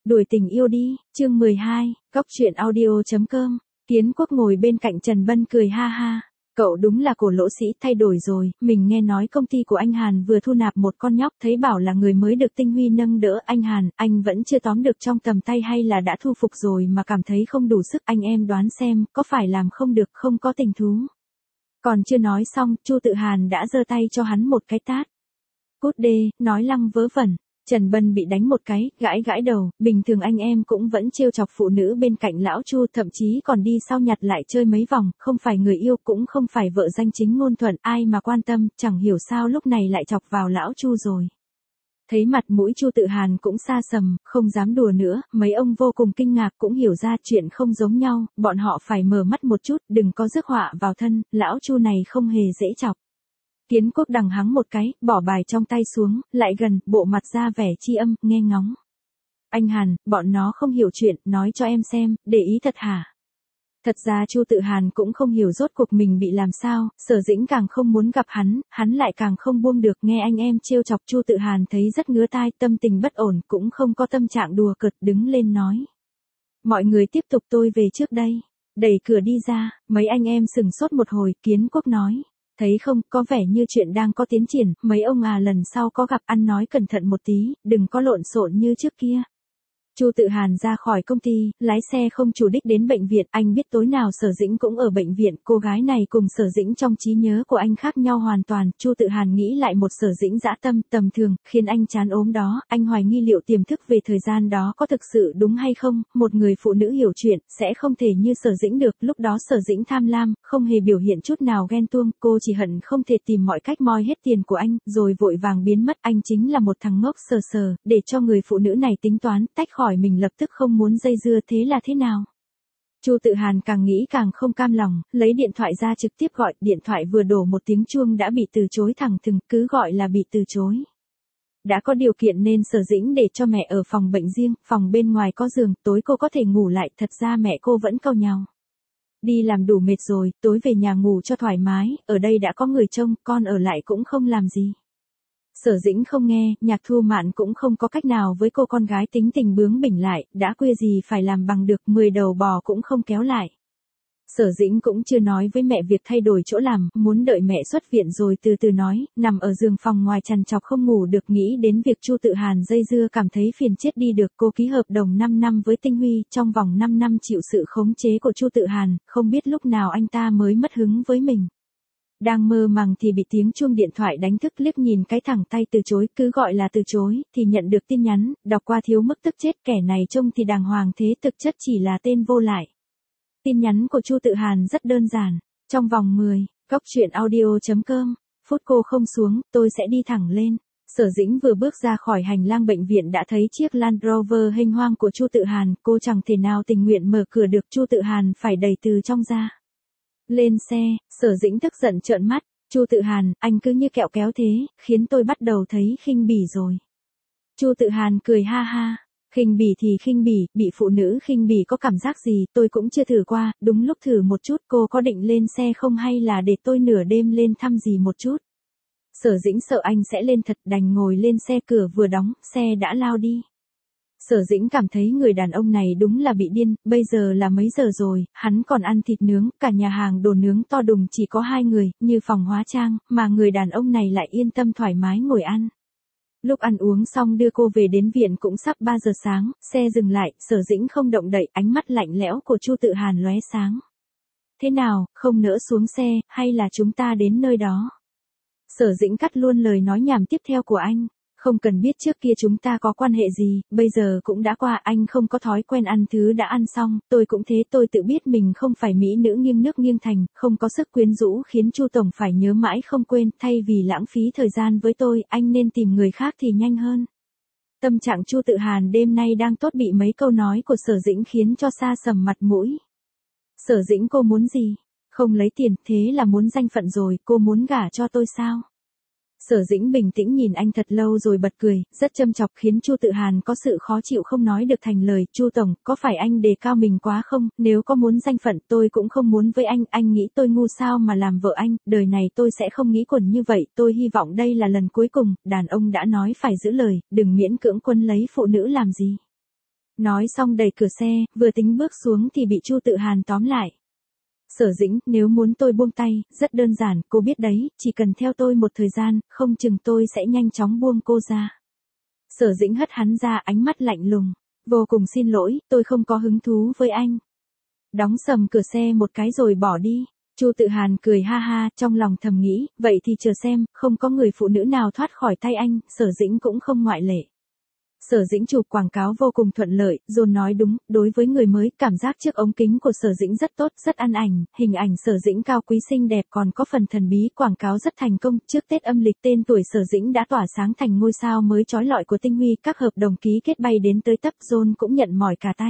Đuổi tình yêu đi, chương 12, Cóc truyện audio.com. Kiến Quốc ngồi bên cạnh Trần Bân cười ha ha. Cậu đúng là cổ lỗ sĩ, thay đổi rồi, mình nghe nói công ty của anh Hàn vừa thu nạp một con nhóc, thấy bảo là người mới được Tinh Huy nâng đỡ. Anh Hàn, anh vẫn chưa tóm được trong tầm tay hay là đã thu phục rồi mà cảm thấy không đủ sức, anh em đoán xem, có phải làm không được, không có tình thú. Còn chưa nói xong, Chu Tự Hàn đã giơ tay cho hắn một cái tát. Cút đê, nói lăng vớ vẩn. Trần Bân bị đánh một cái, gãi gãi đầu, bình thường anh em cũng vẫn trêu chọc phụ nữ bên cạnh lão Chu, thậm chí còn đi sau nhặt lại chơi mấy vòng, không phải người yêu cũng không phải vợ danh chính ngôn thuận, ai mà quan tâm, chẳng hiểu sao lúc này lại chọc vào lão Chu rồi. Thấy mặt mũi Chu Tự Hàn cũng xa sầm, không dám đùa nữa, mấy ông vô cùng kinh ngạc cũng hiểu ra chuyện không giống nhau, bọn họ phải mở mắt một chút, đừng có rước họa vào thân, lão Chu này không hề dễ chọc. Kiến Quốc đằng hắng một cái, bỏ bài trong tay xuống, lại gần, bộ mặt ra vẻ tri âm, nghe ngóng. Anh Hàn, bọn nó không hiểu chuyện, nói cho em xem, để ý thật hả? Thật ra Chu Tự Hàn cũng không hiểu rốt cuộc mình bị làm sao, Sở Dĩnh càng không muốn gặp hắn lại càng không buông được, nghe anh em trêu chọc Chu Tự Hàn thấy rất ngứa tai, tâm tình bất ổn, cũng không có tâm trạng đùa cợt, đứng lên nói. Mọi người tiếp tục, tôi về trước đây. Đẩy cửa đi ra, mấy anh em sừng sốt một hồi, Kiến Quốc nói. Thấy không, có vẻ như chuyện đang có tiến triển, mấy ông à lần sau có gặp ăn nói cẩn thận một tí, đừng có lộn xộn như trước kia. Chu Tự Hàn ra khỏi công ty, lái xe không chủ đích đến bệnh viện, anh biết tối nào Sở Dĩnh cũng ở bệnh viện, cô gái này cùng Sở Dĩnh trong trí nhớ của anh khác nhau hoàn toàn, Chu Tự Hàn nghĩ lại một Sở Dĩnh dã tâm, tầm thường, khiến anh chán ốm đó, anh hoài nghi liệu tiềm thức về thời gian đó có thực sự đúng hay không, một người phụ nữ hiểu chuyện, sẽ không thể như Sở Dĩnh được, lúc đó Sở Dĩnh tham lam, không hề biểu hiện chút nào ghen tuông, cô chỉ hận không thể tìm mọi cách moi hết tiền của anh, rồi vội vàng biến mất, anh chính là một thằng ngốc sờ sờ, để cho người phụ nữ này tính toán, tách khỏi mình lập tức không muốn dây dưa, thế là thế nào? Chu Tự Hàn càng nghĩ càng không cam lòng, lấy điện thoại ra trực tiếp gọi, điện thoại vừa đổ một tiếng chuông đã bị từ chối thẳng thừng, cứ gọi là bị từ chối. Đã có điều kiện nên Sở Dĩnh để cho mẹ ở phòng bệnh riêng, phòng bên ngoài có giường, tối cô có thể ngủ lại, thật ra mẹ cô vẫn cau nhàu. Đi làm đủ mệt rồi, tối về nhà ngủ cho thoải mái, ở đây đã có người trông, con ở lại cũng không làm gì. Sở Dĩnh không nghe, Nhạc Thu Mạn cũng không có cách nào với cô con gái tính tình bướng bỉnh lại, đã khuya gì phải làm bằng được, 10 đầu bò cũng không kéo lại. Sở Dĩnh cũng chưa nói với mẹ việc thay đổi chỗ làm, muốn đợi mẹ xuất viện rồi từ từ nói, nằm ở giường phòng ngoài trằn trọc không ngủ được, nghĩ đến việc Chu Tự Hàn dây dưa cảm thấy phiền chết đi được, cô ký hợp đồng 5 năm với Tinh Huy, trong vòng 5 năm chịu sự khống chế của Chu Tự Hàn, không biết lúc nào anh ta mới mất hứng với mình. Đang mơ màng thì bị tiếng chuông điện thoại đánh thức, liếc nhìn cái thẳng tay từ chối, cứ gọi là từ chối, thì nhận được tin nhắn, đọc qua thiếu mức tức chết, kẻ này trông thì đàng hoàng thế thực chất chỉ là tên vô lại. Tin nhắn của Chu Tự Hàn rất đơn giản, trong vòng 10, Cóc truyện audio.com, phút cô không xuống, tôi sẽ đi thẳng lên. Sở Dĩnh vừa bước ra khỏi hành lang bệnh viện đã thấy chiếc Land Rover hênh hoang của Chu Tự Hàn, cô chẳng thể nào tình nguyện mở cửa được, Chu Tự Hàn phải đẩy từ trong ra. Lên xe, Sở Dĩnh tức giận trợn mắt, Chu Tự Hàn, anh cứ như kẹo kéo thế, khiến tôi bắt đầu thấy khinh bỉ rồi. Chu Tự Hàn cười ha ha, khinh bỉ thì khinh bỉ, bị phụ nữ khinh bỉ có cảm giác gì, tôi cũng chưa thử qua, đúng lúc thử một chút, cô có định lên xe không hay là để tôi nửa đêm lên thăm gì một chút. Sở Dĩnh sợ anh sẽ lên thật, đành ngồi lên xe, cửa vừa đóng, xe đã lao đi. Sở Dĩnh cảm thấy người đàn ông này đúng là bị điên, bây giờ là mấy giờ rồi, hắn còn ăn thịt nướng, cả nhà hàng đồ nướng to đùng chỉ có 2 người, như phòng hóa trang, mà người đàn ông này lại yên tâm thoải mái ngồi ăn. Lúc ăn uống xong đưa cô về đến viện cũng sắp 3 giờ sáng, xe dừng lại, Sở Dĩnh không động đậy, ánh mắt lạnh lẽo của Chu Tự Hàn lóe sáng. Thế nào, không nỡ xuống xe, hay là chúng ta đến nơi đó? Sở Dĩnh cắt luôn lời nói nhảm tiếp theo của anh. Không cần biết trước kia chúng ta có quan hệ gì, bây giờ cũng đã qua, anh không có thói quen ăn thứ đã ăn xong, tôi cũng thế, tôi tự biết mình không phải mỹ nữ nghiêng nước nghiêng thành, không có sức quyến rũ khiến Chu tổng phải nhớ mãi không quên, thay vì lãng phí thời gian với tôi, anh nên tìm người khác thì nhanh hơn. Tâm trạng Chu Tự Hàn đêm nay đang tốt, bị mấy câu nói của Sở Dĩnh khiến cho sa sầm mặt mũi. Sở Dĩnh, cô muốn gì? Không lấy tiền, thế là muốn danh phận rồi, cô muốn gả cho tôi sao? Sở Dĩnh bình tĩnh nhìn anh thật lâu rồi bật cười, rất châm chọc, khiến Chu Tự Hàn có sự khó chịu không nói được thành lời. Chu tổng, có phải anh đề cao mình quá không? Nếu có muốn danh phận tôi cũng không muốn với anh nghĩ tôi ngu sao mà làm vợ anh, đời này tôi sẽ không nghĩ quẩn như vậy, tôi hy vọng đây là lần cuối cùng, đàn ông đã nói phải giữ lời, đừng miễn cưỡng quân lấy phụ nữ làm gì. Nói xong đẩy cửa xe, vừa tính bước xuống thì bị Chu Tự Hàn tóm lại. Sở Dĩnh, nếu muốn tôi buông tay, rất đơn giản, cô biết đấy, chỉ cần theo tôi một thời gian, không chừng tôi sẽ nhanh chóng buông cô ra. Sở Dĩnh hất hắn ra, ánh mắt lạnh lùng. Vô cùng xin lỗi, tôi không có hứng thú với anh. Đóng sầm cửa xe một cái rồi bỏ đi. Chu Tự Hàn cười ha ha, trong lòng thầm nghĩ, vậy thì chờ xem, không có người phụ nữ nào thoát khỏi tay anh, Sở Dĩnh cũng không ngoại lệ. Sở Dĩnh chụp quảng cáo vô cùng thuận lợi, John nói đúng, đối với người mới, cảm giác trước ống kính của Sở Dĩnh rất tốt, rất ăn ảnh, hình ảnh Sở Dĩnh cao quý xinh đẹp còn có phần thần bí, quảng cáo rất thành công, trước Tết âm lịch tên tuổi Sở Dĩnh đã tỏa sáng thành ngôi sao mới chói lọi của tinh huy, các hợp đồng ký kết bay đến tới tấp, John cũng nhận mỏi cả tay.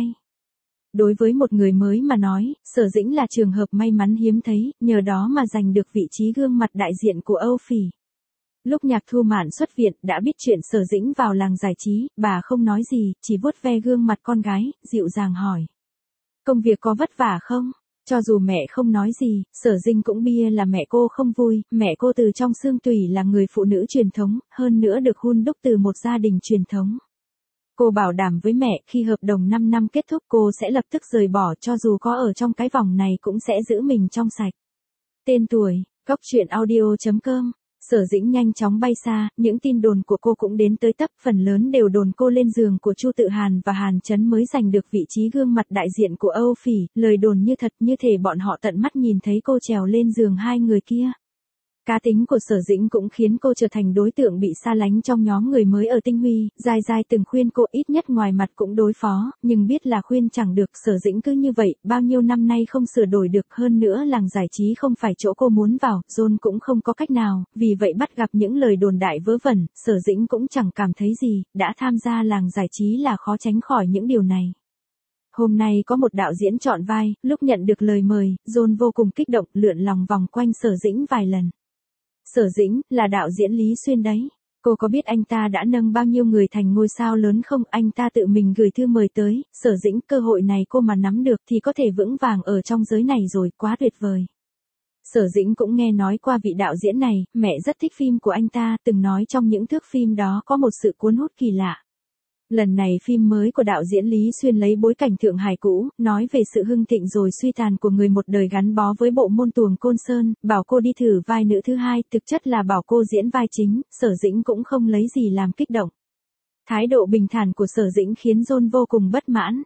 Đối với một người mới mà nói, Sở Dĩnh là trường hợp may mắn hiếm thấy, nhờ đó mà giành được vị trí gương mặt đại diện của Âu Phỉ. Lúc Nhạc Thu Mạn xuất viện, đã biết chuyện Sở Dĩnh vào làng giải trí, bà không nói gì, chỉ vuốt ve gương mặt con gái, dịu dàng hỏi. Công việc có vất vả không? Cho dù mẹ không nói gì, Sở Dĩnh cũng bia là mẹ cô không vui, mẹ cô từ trong xương tủy là người phụ nữ truyền thống, hơn nữa được hun đúc từ một gia đình truyền thống. Cô bảo đảm với mẹ khi hợp đồng 5 năm kết thúc cô sẽ lập tức rời bỏ cho dù có ở trong cái vòng này cũng sẽ giữ mình trong sạch. Tên tuổi, Góc Truyện Audio.com. Sở Dĩnh nhanh chóng bay xa, những tin đồn của cô cũng đến tới tấp, phần lớn đều đồn cô lên giường của Chu Tự Hàn và Hàn Chấn mới giành được vị trí gương mặt đại diện của Âu Phỉ, lời đồn như thật như thể bọn họ tận mắt nhìn thấy cô trèo lên giường hai người kia. Cá tính của Sở Dĩnh cũng khiến cô trở thành đối tượng bị xa lánh trong nhóm người mới ở tinh huy, Giai Giai từng khuyên cô ít nhất ngoài mặt cũng đối phó, nhưng biết là khuyên chẳng được, Sở Dĩnh cứ như vậy, bao nhiêu năm nay không sửa đổi được, hơn nữa làng giải trí không phải chỗ cô muốn vào, John cũng không có cách nào, vì vậy bắt gặp những lời đồn đại vớ vẩn, Sở Dĩnh cũng chẳng cảm thấy gì, đã tham gia làng giải trí là khó tránh khỏi những điều này. Hôm nay có một đạo diễn chọn vai, lúc nhận được lời mời, John vô cùng kích động, lượn lòng vòng quanh Sở Dĩnh vài lần. Sở Dĩnh, là đạo diễn Lý Xuyên đấy. Cô có biết anh ta đã nâng bao nhiêu người thành ngôi sao lớn không? Anh ta tự mình gửi thư mời tới, Sở Dĩnh, cơ hội này cô mà nắm được thì có thể vững vàng ở trong giới này rồi, quá tuyệt vời. Sở Dĩnh cũng nghe nói qua vị đạo diễn này, mẹ rất thích phim của anh ta, từng nói trong những thước phim đó có một sự cuốn hút kỳ lạ. Lần này phim mới của đạo diễn Lý Xuyên lấy bối cảnh Thượng Hải cũ, nói về sự hưng thịnh rồi suy tàn của người một đời gắn bó với bộ môn tuồng Côn Sơn, bảo cô đi thử vai nữ thứ hai, thực chất là bảo cô diễn vai chính, Sở Dĩnh cũng không lấy gì làm kích động. Thái độ bình thản của Sở Dĩnh khiến John vô cùng bất mãn.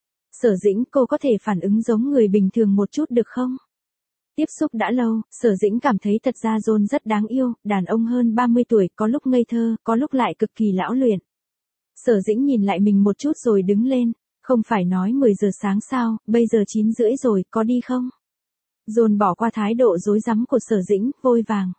Sở Dĩnh, cô có thể phản ứng giống người bình thường một chút được không? Tiếp xúc đã lâu, Sở Dĩnh cảm thấy thật ra John rất đáng yêu, đàn ông hơn 30 tuổi, có lúc ngây thơ, có lúc lại cực kỳ lão luyện. Sở Dĩnh nhìn lại mình một chút rồi đứng lên, không phải nói 10 giờ sáng sao, bây giờ 9 rưỡi rồi, có đi không? John bỏ qua thái độ rối rắm của Sở Dĩnh, vội vàng.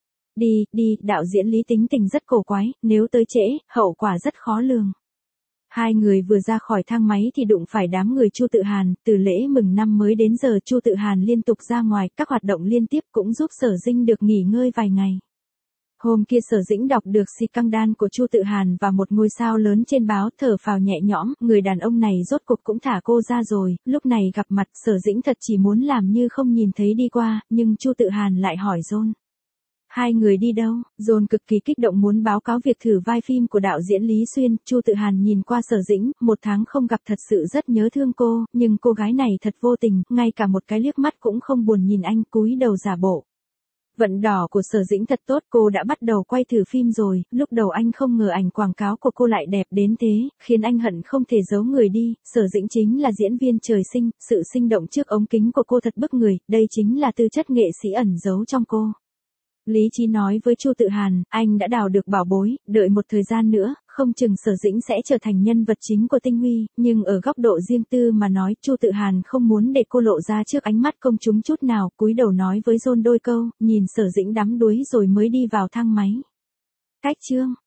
Đi, đạo diễn Lý tính tình rất cổ quái, nếu tới trễ, hậu quả rất khó lường. Hai người vừa ra khỏi thang máy thì đụng phải đám người Chu Tự Hàn, từ lễ mừng năm mới đến giờ Chu Tự Hàn liên tục ra ngoài, các hoạt động liên tiếp cũng giúp Sở Dĩnh được nghỉ ngơi vài ngày. Hôm kia Sở Dĩnh đọc được scandal của Chu Tự Hàn và một ngôi sao lớn trên báo, thở phào nhẹ nhõm, người đàn ông này rốt cục cũng thả cô ra rồi, lúc này gặp mặt Sở Dĩnh thật chỉ muốn làm như không nhìn thấy đi qua, nhưng Chu Tự Hàn lại hỏi John. Hai người đi đâu? John cực kỳ kích động muốn báo cáo việc thử vai phim của đạo diễn Lý Xuyên, Chu Tự Hàn nhìn qua Sở Dĩnh, 1 tháng không gặp thật sự rất nhớ thương cô, nhưng cô gái này thật vô tình, ngay cả một cái liếc mắt cũng không buồn nhìn anh, cúi đầu giả bộ. Vận đỏ của Sở Dĩnh thật tốt, cô đã bắt đầu quay thử phim rồi, lúc đầu anh không ngờ ảnh quảng cáo của cô lại đẹp đến thế, khiến anh hận không thể giấu người đi, Sở Dĩnh chính là diễn viên trời sinh, sự sinh động trước ống kính của cô thật bức người, đây chính là tư chất nghệ sĩ ẩn giấu trong cô. Lý Chí nói với Chu Tự Hàn, anh đã đào được bảo bối, đợi một thời gian nữa, không chừng Sở Dĩnh sẽ trở thành nhân vật chính của tinh huy, nhưng ở góc độ riêng tư mà nói, Chu Tự Hàn không muốn để cô lộ ra trước ánh mắt công chúng chút nào, cúi đầu nói với John đôi câu, nhìn Sở Dĩnh đắm đuối rồi mới đi vào thang máy. Cách chương